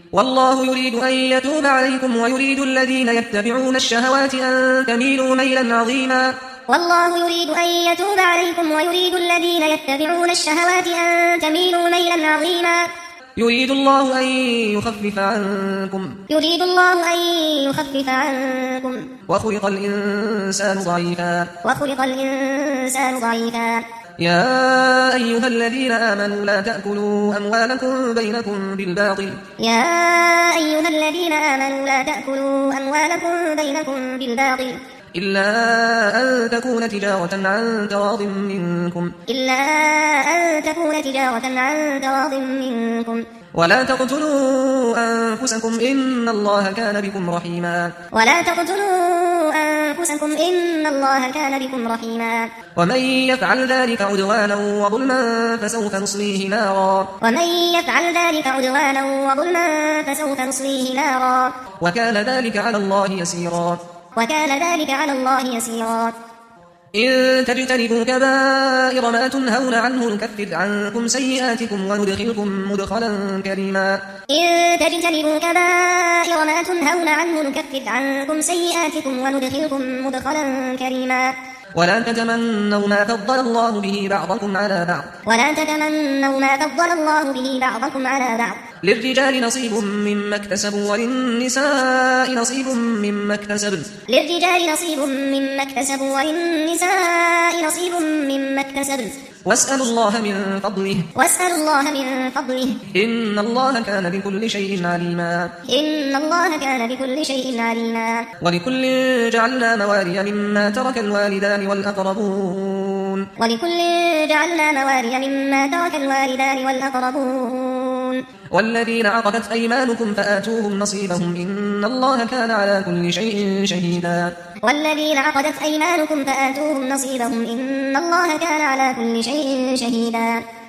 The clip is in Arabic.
والله يريد أن يتوب عليكم ويريد الذين يتبعون الشهوات أن تميلوا ميلا عظيما. والله يريد أن يتوب عليكم ويريد الذين يتبعون الشهوات أن تميلوا ميلا عظيما. يريد الله أن يخفف عنكم. يريد الله أن يخفف عنكم. وخلق الإنسان ضعيفا. وخلق الإنسان ضعيفا. يا أيها الذين آمنوا لا تأكلوا أموالكم بينكم بالباطل. يا أيها الذين آمنوا لا تأكلوا أموالكم بينكم بالباطل إلا أن تكون تجارة عن تراض منكم. إلا أن تكون تجارة عن تراض منكم. ولا تقتلوا أنفسكم إن الله كان بكم رحيما. ولا تقتلوا أنفسكم إن الله كان بكم رحيما. ومن يفعل ذلك عدوانا وظلما فسوف نصليه نارا. ومن يفعل ذلك عدوانا وظلما فسوف نصليه نارا. وكان ذلك على الله يسيرا. وكان ذلك على الله يسيرا. إن تجتنبوا كبائر ما تنهون عنه نكفر عنكم سيئاتكم وندخلكم مدخلا كريما. إن تجتنبوا كبائر ما تنهون عنه نكفر عنكم سيئاتكم وندخلكم مدخلا كريما. ولا تتمنوا ما فضل الله به بعضكم على بعض. ولا تتمنوا ما فضل الله به بعضكم على بعض. للرجال نصيب مما اكتسبوا وللنساء نصيب مما اكتسبن. للرجال نصيب مما اكتسبوا وللنساء نصيب مما اكتسبن. واسألوا الله من فضله. واسألوا الله من فضله. إن الله كان بكل شيء عليما. إن الله كان بكل شيء عليما. ولكل جعلنا موالي مما ترك الوالدان والأقربون. ولكل جعلنا موالي مما ترك الوالدان والأقربون. والذين عقدت أيمانكم فآتوهم نصيبهم إن الله كان على كل شيء شهيدا. والذين عقدت أيمانكم فآتوهم نصيبهم إن الله كان على كل شيء شهيدا.